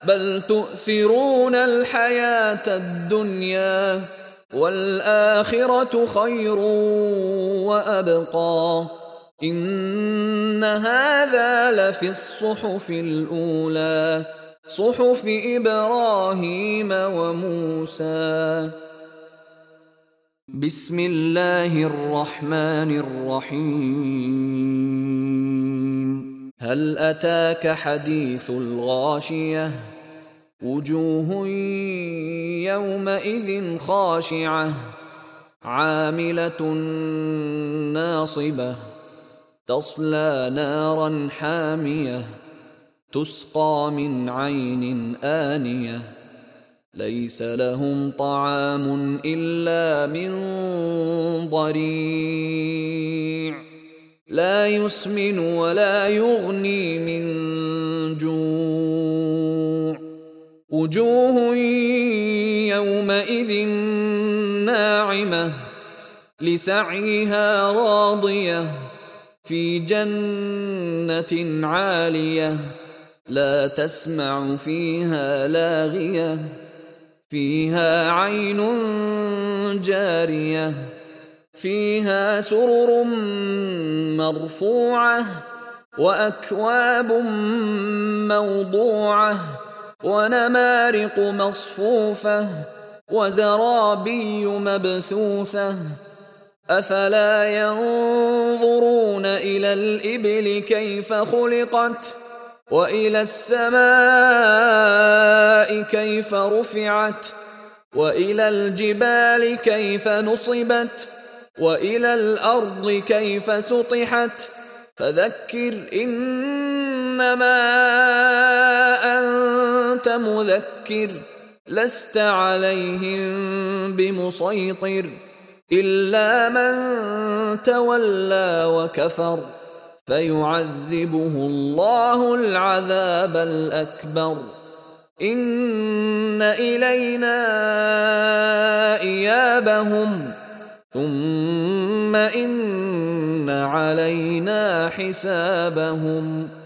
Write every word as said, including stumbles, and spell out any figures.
بل تؤثرون الحياة الدنيا والآخرة خير وأبقى إن هذا لفي الصحف الأولى صحف إبراهيم وموسى. بسم الله الرحمن الرحيم. هل أتاك حديث الغاشية وجوه يومئذ خاشعة عاملة ناصبة تصلى نارا حامية تسقى من عين آنية ليس لهم طعام إلا من ضريع لا يسمن ولا يغني من جوع وجوه يومئذ ناعمة لسعيها راضية في جنة عالية لا تسمع فيها لاغية فيها عين جارية فيها سرر مرفوعة وأكواب موضوعة ونمارق مصفوفة وزرابي مبثوثة أفلا ينظرون إلى الإبل كيف خلقت وإلى السماء كيف رفعت وإلى الجبال كيف نصبت وإلى الأرض كيف سطحت فذكر إنما أنت مذكر لست عليهم بمسيطر إلا من تولى وكفر فيعذبه الله العذاب الأكبر إن إلينا إيابهم ثم إن علينا حسابهم